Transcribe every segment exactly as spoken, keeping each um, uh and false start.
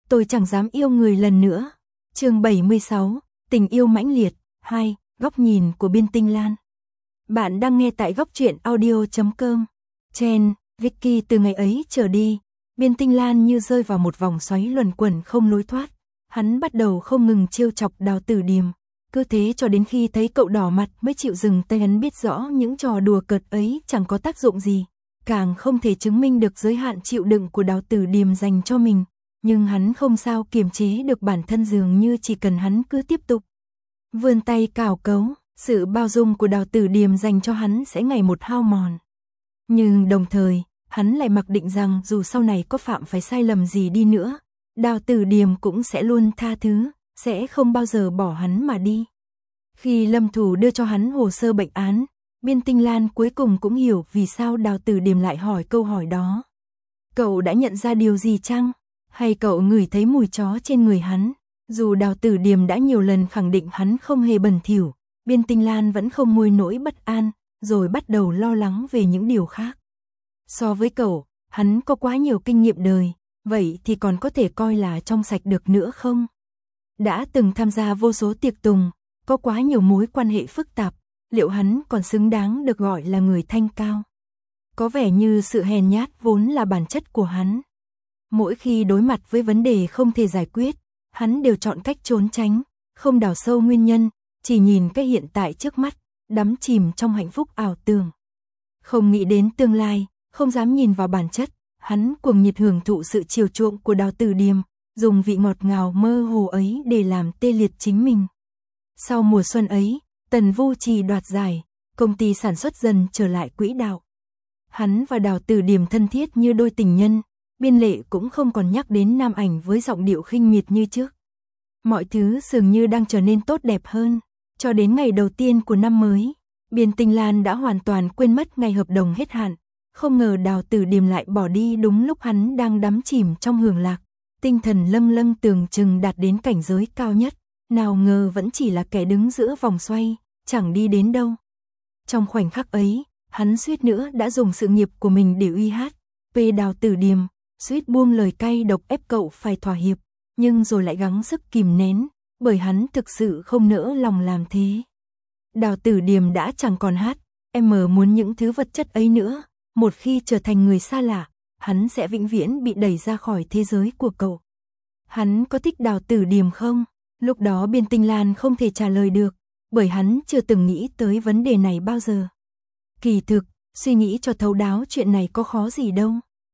tôi chẳng dám yêu người lần nữa. Chương bảy mươi sáu, tình yêu mãnh liệt, hai, góc nhìn của Biên Tinh Lan. Bạn đang nghe tại góc truyện audio chấm com. Chen, Vicky từ ngày ấy trở đi, Biên Tinh Lan như rơi vào một vòng xoáy luẩn quẩn không lối thoát. Hắn bắt đầu không ngừng trêu chọc Đào Tử Điềm, cứ thế cho đến khi thấy cậu đỏ mặt mới chịu dừng tay. Hắn biết rõ những trò đùa cợt ấy chẳng có tác dụng gì, càng không thể chứng minh được giới hạn chịu đựng của Đào Tử Điềm dành cho mình, nhưng hắn không sao kiềm chế được bản thân, dường như chỉ cần hắn cứ tiếp tục vươn tay cào cấu, sự bao dung của Đào Tử Điềm dành cho hắn sẽ ngày một hao mòn. Nhưng đồng thời, hắn lại mặc định rằng dù sau này có phạm phải sai lầm gì đi nữa, Đào Tử Điềm cũng sẽ luôn tha thứ, sẽ không bao giờ bỏ hắn mà đi. Khi Lâm Thủ đưa cho hắn hồ sơ bệnh án, Biên Tinh Lan cuối cùng cũng hiểu vì sao Đào Tử Điềm lại hỏi câu hỏi đó. Cậu đã nhận ra điều gì chăng? Hay cậu ngửi thấy mùi chó trên người hắn? Dù Đào Tử Điềm đã nhiều lần khẳng định hắn không hề bẩn thỉu, Biên Tinh Lan vẫn không nguôi nỗi bất an, rồi bắt đầu lo lắng về những điều khác. So với cậu, hắn có quá nhiều kinh nghiệm đời, vậy thì còn có thể coi là trong sạch được nữa không? Đã từng tham gia vô số tiệc tùng, có quá nhiều mối quan hệ phức tạp, liệu hắn còn xứng đáng được gọi là người thanh cao? Có vẻ như sự hèn nhát vốn là bản chất của hắn. Mỗi khi đối mặt với vấn đề không thể giải quyết, hắn đều chọn cách trốn tránh, không đào sâu nguyên nhân, chỉ nhìn cái hiện tại trước mắt, đắm chìm trong hạnh phúc ảo tưởng. Không nghĩ đến tương lai, không dám nhìn vào bản chất, hắn cuồng nhiệt hưởng thụ sự chiều chuộng của Đào Tử Điềm, dùng vị ngọt ngào mơ hồ ấy để làm tê liệt chính mình. Sau mùa xuân ấy, Tần Vu Trì đoạt giải, công ty sản xuất dần trở lại quỹ đạo. Hắn và Đào Tử Điềm thân thiết như đôi tình nhân, Biên Lệ cũng không còn nhắc đến Nam Ảnh với giọng điệu khinh miệt như trước. Mọi thứ dường như đang trở nên tốt đẹp hơn, cho đến ngày đầu tiên của năm mới, Biên Tinh Lan đã hoàn toàn quên mất ngày hợp đồng hết hạn. Không ngờ Đào Tử Điềm lại bỏ đi đúng lúc hắn đang đắm chìm trong hưởng lạc, tinh thần lâng lâng tưởng chừng đạt đến cảnh giới cao nhất, nào ngờ vẫn chỉ là kẻ đứng giữa vòng xoay, chẳng đi đến đâu. Trong khoảnh khắc ấy, hắn suýt nữa đã dùng sự nghiệp của mình để uy hát về Đào Tử Điềm, suýt buông lời cay độc ép cậu phải thỏa hiệp, nhưng rồi lại gắng sức kìm nén, bởi hắn thực sự không nỡ lòng làm thế. Đào Tử Điềm đã chẳng còn hát, em mờ muốn những thứ vật chất ấy nữa. Một khi trở thành người xa lạ, hắn sẽ vĩnh viễn bị đẩy ra khỏi thế giới của cậu. Hắn có thích Đào Tử Điềm không? Lúc đó Biên Tinh Lan không thể trả lời được, bởi hắn chưa từng nghĩ tới vấn đề này bao giờ. Kỳ thực, suy nghĩ cho thấu đáo chuyện này có khó gì đâu.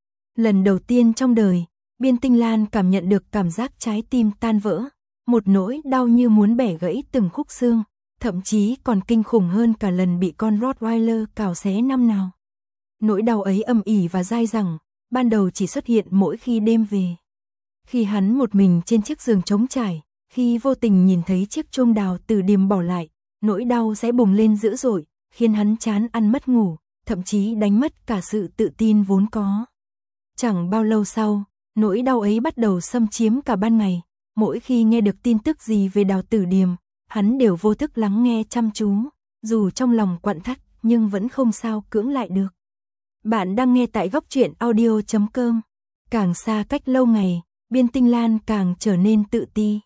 Lần đầu tiên trong đời, Biên Tinh Lan cảm nhận được cảm giác trái tim tan vỡ, một nỗi đau như muốn bẻ gãy từng khúc xương, thậm chí còn kinh khủng hơn cả lần bị con Rottweiler cào xé năm nào. Nỗi đau ấy âm ỉ và dai dẳng, ban đầu chỉ xuất hiện mỗi khi đêm về. Khi hắn một mình trên chiếc giường trống trải, khi vô tình nhìn thấy chiếc chuông Đào Tử Điềm bỏ lại, nỗi đau sẽ bùng lên dữ dội, khiến hắn chán ăn mất ngủ, thậm chí đánh mất cả sự tự tin vốn có. Chẳng bao lâu sau, nỗi đau ấy bắt đầu xâm chiếm cả ban ngày, mỗi khi nghe được tin tức gì về Đào Tử Điềm, hắn đều vô thức lắng nghe chăm chú, dù trong lòng quặn thắt nhưng vẫn không sao cưỡng lại được. Bạn đang nghe tại góc truyện audio chấm com. Càng xa cách lâu ngày, Biên Tinh Lan càng trở nên tự ti.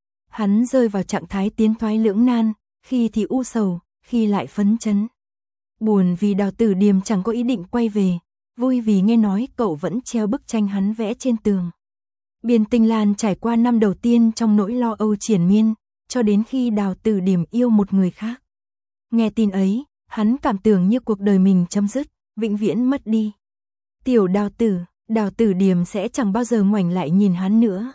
Hắn rơi vào trạng thái tiến thoái lưỡng nan, khi thì u sầu, khi lại phấn chấn. Buồn vì Đào Tử Điềm chẳng có ý định quay về, vui vì nghe nói cậu vẫn treo bức tranh hắn vẽ trên tường. Biên Tinh Lan trải qua năm đầu tiên trong nỗi lo âu triền miên, cho đến khi Đào Tử Điềm yêu một người khác. Nghe tin ấy, hắn cảm tưởng như cuộc đời mình chấm dứt, vĩnh viễn mất đi. Tiểu Đào Tử, Đào Tử Điềm sẽ chẳng bao giờ ngoảnh lại nhìn hắn nữa.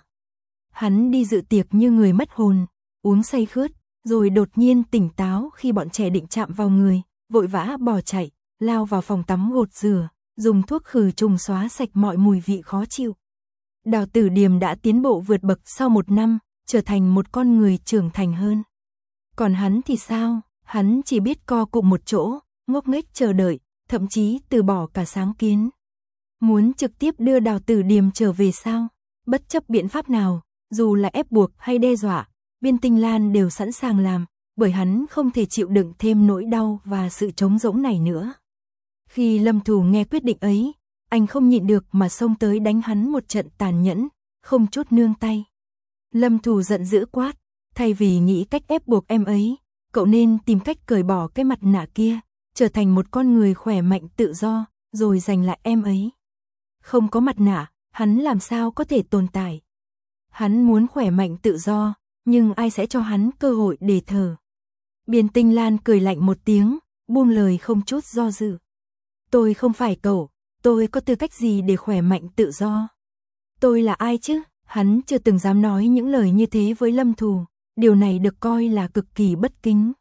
Hắn đi dự tiệc như người mất hồn, uống say khướt, rồi đột nhiên tỉnh táo khi bọn trẻ định chạm vào người, vội vã bỏ chạy, lao vào phòng tắm gột rửa, dùng thuốc khử trùng xóa sạch mọi mùi vị khó chịu. Đào Tử Điềm đã tiến bộ vượt bậc sau một năm, trở thành một con người trưởng thành hơn. Còn hắn thì sao? Hắn chỉ biết co cụm một chỗ, ngốc nghếch chờ đợi, thậm chí từ bỏ cả sáng kiến. Muốn trực tiếp đưa Đào Tử Điềm trở về sao? Bất chấp biện pháp nào, dù là ép buộc hay đe dọa, Biên Tinh Lan đều sẵn sàng làm, bởi hắn không thể chịu đựng thêm nỗi đau và sự trống rỗng này nữa. Khi Lâm Thù nghe quyết định ấy, anh không nhịn được mà xông tới đánh hắn một trận tàn nhẫn, không chút nương tay. Lâm Thù giận dữ quát, thay vì nghĩ cách ép buộc em ấy, cậu nên tìm cách cởi bỏ cái mặt nạ kia, trở thành một con người khỏe mạnh tự do, rồi giành lại em ấy. Không có mặt nạ, hắn làm sao có thể tồn tại. Hắn muốn khỏe mạnh tự do, nhưng ai sẽ cho hắn cơ hội để thở. Biên Tinh Lan cười lạnh một tiếng, buông lời không chút do dự. Tôi không phải cậu, tôi có tư cách gì để khỏe mạnh tự do? Tôi là ai chứ? Hắn chưa từng dám nói những lời như thế với Lâm Thù, điều này được coi là cực kỳ bất kính.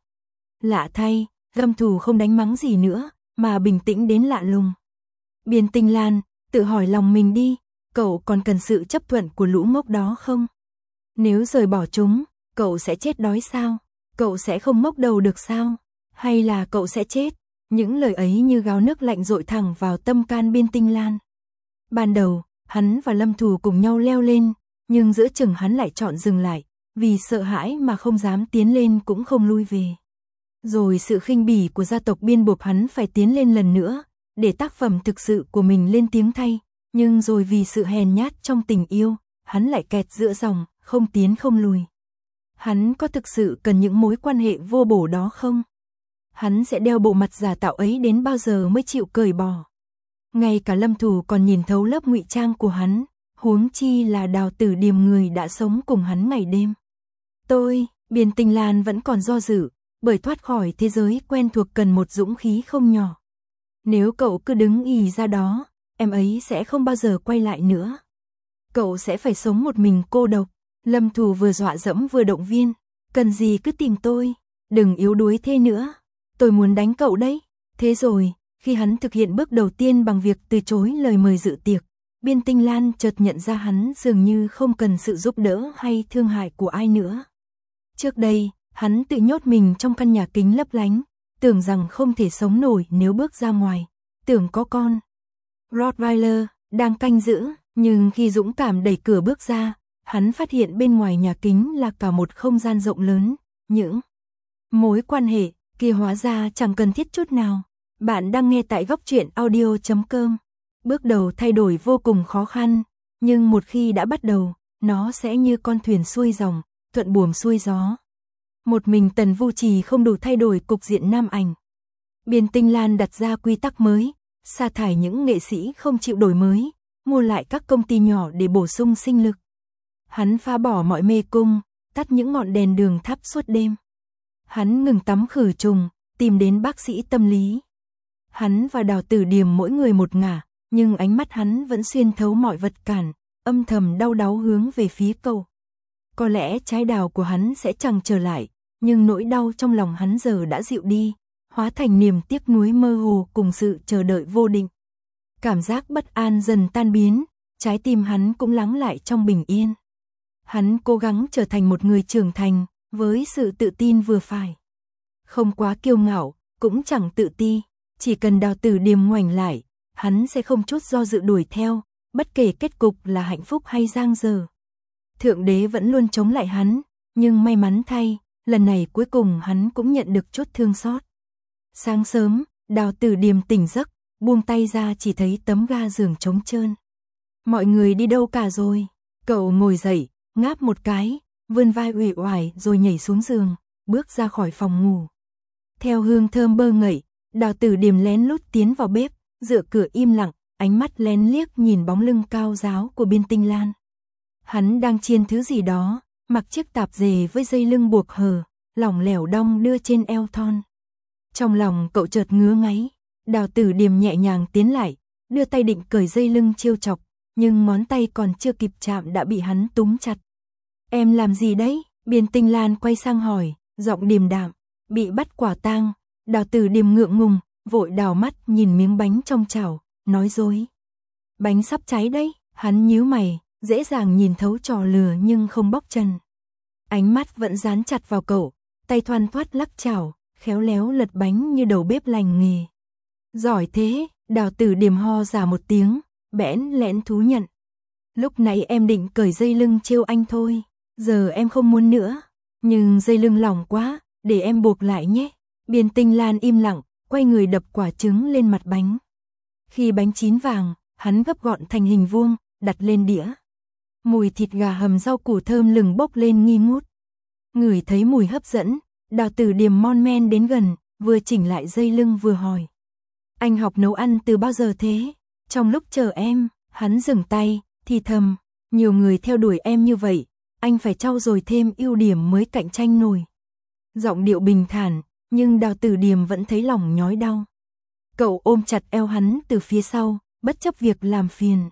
Lạ thay, Lâm Thù không đánh mắng gì nữa, mà bình tĩnh đến lạ lùng. Biên Tinh Lan, tự hỏi lòng mình đi, cậu còn cần sự chấp thuận của lũ ngốc đó không? Nếu rời bỏ chúng, cậu sẽ chết đói sao? Cậu sẽ không ngóc đầu được sao? Hay là cậu sẽ chết? Những lời ấy như gáo nước lạnh dội thẳng vào tâm can Biên Tinh Lan. Ban đầu, hắn và Lâm Thù cùng nhau leo lên, nhưng giữa chừng hắn lại chọn dừng lại, vì sợ hãi mà không dám tiến lên cũng không lui về. Rồi sự khinh bỉ của gia tộc Biên buộc hắn phải tiến lên lần nữa, để tác phẩm thực sự của mình lên tiếng thay, nhưng rồi vì sự hèn nhát trong tình yêu, hắn lại kẹt giữa dòng, không tiến không lùi. Hắn có thực sự cần những mối quan hệ vô bổ đó không? Hắn sẽ đeo bộ mặt giả tạo ấy đến bao giờ mới chịu cởi bỏ? Ngay cả Lâm Thù còn nhìn thấu lớp ngụy trang của hắn, huống chi là Đào Tử Điềm, người đã sống cùng hắn ngày đêm. Tôi, Biên Tinh Lan vẫn còn do dự, bởi thoát khỏi thế giới quen thuộc cần một dũng khí không nhỏ. Nếu cậu cứ đứng ì ra đó, em ấy sẽ không bao giờ quay lại nữa. Cậu sẽ phải sống một mình cô độc. Lâm Thù vừa dọa dẫm vừa động viên, cần gì cứ tìm tôi, đừng yếu đuối thế nữa, tôi muốn đánh cậu đấy. Thế rồi, khi hắn thực hiện bước đầu tiên bằng việc từ chối lời mời dự tiệc, Biên Tinh Lan chợt nhận ra hắn dường như không cần sự giúp đỡ hay thương hại của ai nữa. Trước đây, hắn tự nhốt mình trong căn nhà kính lấp lánh, tưởng rằng không thể sống nổi nếu bước ra ngoài, tưởng có con Rottweiler đang canh giữ, nhưng khi dũng cảm đẩy cửa bước ra, hắn phát hiện bên ngoài nhà kính là cả một không gian rộng lớn, những mối quan hệ kia hóa ra chẳng cần thiết chút nào. Bạn đang nghe tại góc truyện audio chấm com. Bước đầu thay đổi vô cùng khó khăn, nhưng một khi đã bắt đầu, nó sẽ như con thuyền xuôi dòng, thuận buồm xuôi gió. Một mình Tần Vu Trì không đủ thay đổi cục diện nam ảnh. Biên Tinh Lan đặt ra quy tắc mới, sa thải những nghệ sĩ không chịu đổi mới, mua lại các công ty nhỏ để bổ sung sinh lực. Hắn phá bỏ mọi mê cung, tắt những ngọn đèn đường thắp suốt đêm. Hắn ngừng tắm khử trùng, tìm đến bác sĩ tâm lý. Hắn và Đào Tử Điềm mỗi người một ngả, nhưng ánh mắt hắn vẫn xuyên thấu mọi vật cản, âm thầm đau đáu hướng về phía cậu. Có lẽ trái đào của hắn sẽ chẳng trở lại, nhưng nỗi đau trong lòng hắn giờ đã dịu đi, hóa thành niềm tiếc nuối mơ hồ cùng sự chờ đợi vô định. Cảm giác bất an dần tan biến, trái tim hắn cũng lắng lại trong bình yên. Hắn cố gắng trở thành một người trưởng thành, với sự tự tin vừa phải. Không quá kiêu ngạo, cũng chẳng tự ti, chỉ cần Đào Tử Điềm ngoảnh lại, hắn sẽ không chút do dự đuổi theo, bất kể kết cục là hạnh phúc hay giang dở. Thượng đế vẫn luôn chống lại hắn, nhưng may mắn thay, lần này cuối cùng hắn cũng nhận được chút thương xót. Sáng sớm, Đào Tử Điềm tỉnh giấc, buông tay ra chỉ thấy tấm ga giường trống trơn. Mọi người đi đâu cả rồi? Cậu ngồi dậy, ngáp một cái, vươn vai uể oải rồi nhảy xuống giường, bước ra khỏi phòng ngủ. Theo hương thơm bơ ngậy, Đào Tử Điềm lén lút tiến vào bếp, dựa cửa im lặng, ánh mắt lén liếc nhìn bóng lưng cao ráo của Biên Tinh Lan. Hắn đang chiên thứ gì đó, mặc chiếc tạp dề với dây lưng buộc hờ, lỏng lẻo đong đưa trên eo thon. Trong lòng cậu chợt ngứa ngáy, Đào Tử Điềm nhẹ nhàng tiến lại, đưa tay định cởi dây lưng trêu chọc, nhưng ngón tay còn chưa kịp chạm đã bị hắn túm chặt. Em làm gì đấy? Biên Tinh Lan quay sang hỏi, giọng điềm đạm. Bị bắt quả tang. Đào Tử Điềm ngượng ngùng, vội đào mắt nhìn miếng bánh trong chảo, nói dối. Bánh sắp cháy đấy. Hắn nhíu mày, dễ dàng nhìn thấu trò lừa nhưng không bóc chân. Ánh mắt vẫn dán chặt vào cậu, tay thoăn thoắt lắc chảo, khéo léo lật bánh như đầu bếp lành nghề. Giỏi thế. Đào Tử Điềm ho ra một tiếng, bẽn lẽn thú nhận. Lúc nãy em định cởi dây lưng trêu anh thôi, giờ em không muốn nữa, nhưng dây lưng lỏng quá, để em buộc lại nhé. Biên Tinh Lan im lặng, quay người đập quả trứng lên mặt bánh. Khi bánh chín vàng, hắn gấp gọn thành hình vuông, đặt lên đĩa. Mùi thịt gà hầm rau củ thơm lừng bốc lên nghi ngút. Ngửi thấy mùi hấp dẫn, Đào Tử Điềm mon men đến gần, vừa chỉnh lại dây lưng vừa hỏi. Anh học nấu ăn từ bao giờ thế? Trong lúc chờ em, hắn dừng tay, thì thầm, nhiều người theo đuổi em như vậy, anh phải trau dồi thêm ưu điểm mới cạnh tranh nổi. Giọng điệu bình thản, nhưng Đào Tử Điềm vẫn thấy lòng nhói đau. Cậu ôm chặt eo hắn từ phía sau, bất chấp việc làm phiền.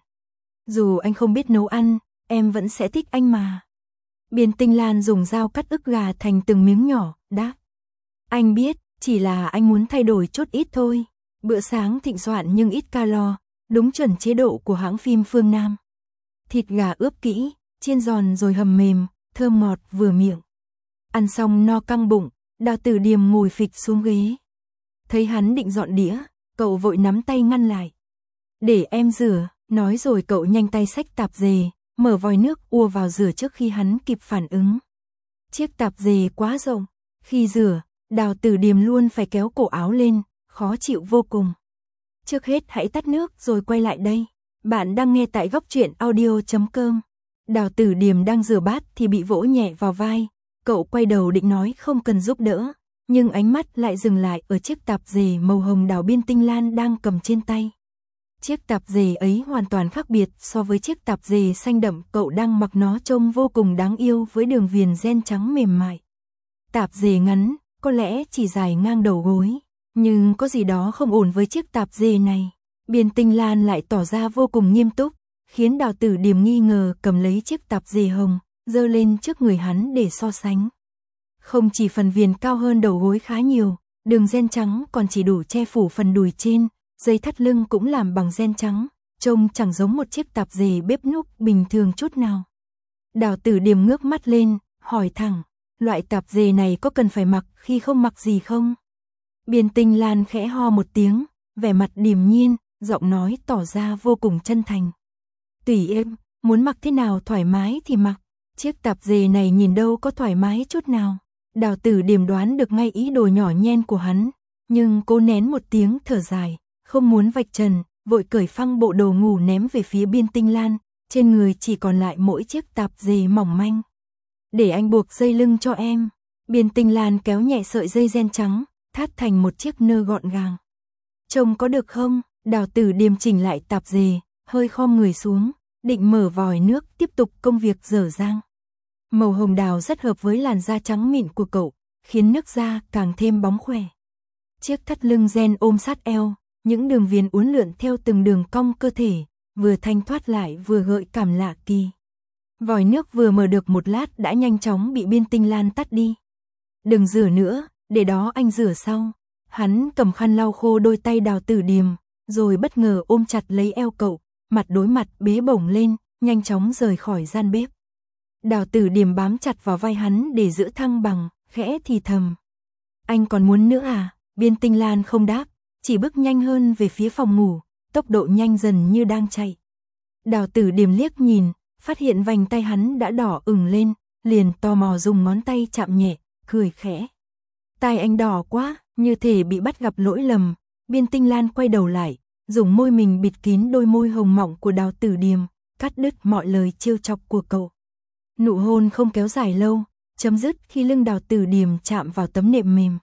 Dù anh không biết nấu ăn, em vẫn sẽ thích anh mà. Biên Tinh Lan dùng dao cắt ức gà thành từng miếng nhỏ, đáp. Anh biết, chỉ là anh muốn thay đổi chút ít thôi. Bữa sáng thịnh soạn nhưng ít calo, đúng chuẩn chế độ của hãng phim phương Nam. Thịt gà ướp kỹ, chiên giòn rồi hầm mềm, thơm ngọt vừa miệng. Ăn xong no căng bụng, Đào Tử Điềm ngồi phịch xuống ghế. Thấy hắn định dọn đĩa, cậu vội nắm tay ngăn lại. Để em rửa, nói rồi cậu nhanh tay xách tạp dề, mở vòi nước ùa vào rửa trước khi hắn kịp phản ứng. Chiếc tạp dề quá rộng, khi rửa, Đào Tử Điềm luôn phải kéo cổ áo lên, khó chịu vô cùng. Trước hết hãy tắt nước rồi quay lại đây. Bạn đang nghe tại góc truyện audio chấm com. Đào Tử Điềm đang rửa bát thì bị vỗ nhẹ vào vai. Cậu quay đầu định nói không cần giúp đỡ, nhưng ánh mắt lại dừng lại ở chiếc tạp dề màu hồng đào Biên Tinh Lan đang cầm trên tay. Chiếc tạp dề ấy hoàn toàn khác biệt so với chiếc tạp dề xanh đậm cậu đang mặc, nó trông vô cùng đáng yêu với đường viền ren trắng mềm mại. Tạp dề ngắn, có lẽ chỉ dài ngang đầu gối, nhưng có gì đó không ổn với chiếc tạp dề này. Biên Tinh Lan lại tỏ ra vô cùng nghiêm túc, khiến Đào Tử Điềm nghi ngờ, cầm lấy chiếc tạp dề hồng, giơ lên trước người hắn để so sánh. Không chỉ phần viền cao hơn đầu gối khá nhiều, đường ren trắng còn chỉ đủ che phủ phần đùi trên, dây thắt lưng cũng làm bằng ren trắng, trông chẳng giống một chiếc tạp dề bếp núc bình thường chút nào. Đào Tử Điềm ngước mắt lên, hỏi thẳng, loại tạp dề này có cần phải mặc khi không mặc gì không? Biên Tinh Lan khẽ ho một tiếng, vẻ mặt điềm nhiên, giọng nói tỏ ra vô cùng chân thành. Tùy em, muốn mặc thế nào thoải mái thì mặc, chiếc tạp dề này nhìn đâu có thoải mái chút nào. Đào Tử Điềm đoán được ngay ý đồ nhỏ nhen của hắn, nhưng cô nén một tiếng thở dài, không muốn vạch trần, vội cởi phăng bộ đồ ngủ ném về phía Biên Tinh Lan, trên người chỉ còn lại mỗi chiếc tạp dề mỏng manh. Để anh buộc dây lưng cho em. Biên Tinh Lan kéo nhẹ sợi dây ren trắng, thắt thành một chiếc nơ gọn gàng. Trông có được không? Đào Tử Điềm chỉnh lại tạp dề, hơi khom người xuống, định mở vòi nước tiếp tục công việc dở dang. Màu hồng đào rất hợp với làn da trắng mịn của cậu, khiến nước da càng thêm bóng khỏe. Chiếc thắt lưng ren ôm sát eo, những đường viền uốn lượn theo từng đường cong cơ thể, vừa thanh thoát lại vừa gợi cảm lạ kỳ. Vòi nước vừa mở được một lát đã nhanh chóng bị Biên Tinh Lan tắt đi. Đừng rửa nữa, để đó anh rửa sau. Hắn cầm khăn lau khô đôi tay Đào Tử Điềm, rồi bất ngờ ôm chặt lấy eo cậu, mặt đối mặt bế bổng lên, nhanh chóng rời khỏi gian bếp. Đào Tử Điềm bám chặt vào vai hắn để giữ thăng bằng, khẽ thì thầm. Anh còn muốn nữa à? Biên Tinh Lan không đáp, chỉ bước nhanh hơn về phía phòng ngủ, tốc độ nhanh dần như đang chạy. Đào Tử Điềm liếc nhìn, phát hiện vành tay hắn đã đỏ ửng lên, liền tò mò dùng ngón tay chạm nhẹ, cười khẽ. Tai anh đỏ quá, như thể bị bắt gặp lỗi lầm. Biên Tinh Lan quay đầu lại, dùng môi mình bịt kín đôi môi hồng mọng của Đào Tử Điềm, cắt đứt mọi lời trêu chọc của cậu. Nụ hôn không kéo dài lâu, chấm dứt khi lưng Đào Tử Điềm chạm vào tấm nệm mềm.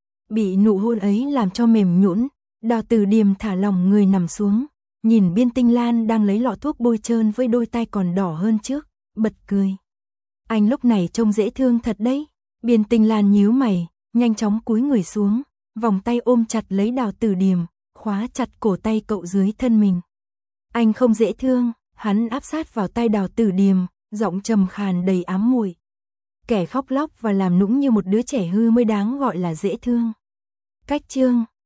Bị nụ hôn ấy làm cho mềm nhũn, Đào Tử Điềm thả lỏng người nằm xuống, nhìn Biên Tinh Lan đang lấy lọ thuốc bôi trơn với đôi tay còn đỏ hơn trước, bật cười. Anh lúc này trông dễ thương thật đấy. Biên Tinh Lan nhíu mày, nhanh chóng cúi người xuống, vòng tay ôm chặt lấy Đào Tử Điềm, khóa chặt cổ tay cậu dưới thân mình. Anh không dễ thương, hắn áp sát vào tay Đào Tử Điềm, giọng trầm khàn đầy ám muội. Kẻ khóc lóc và làm nũng như một đứa trẻ hư mới đáng gọi là dễ thương. Cách chương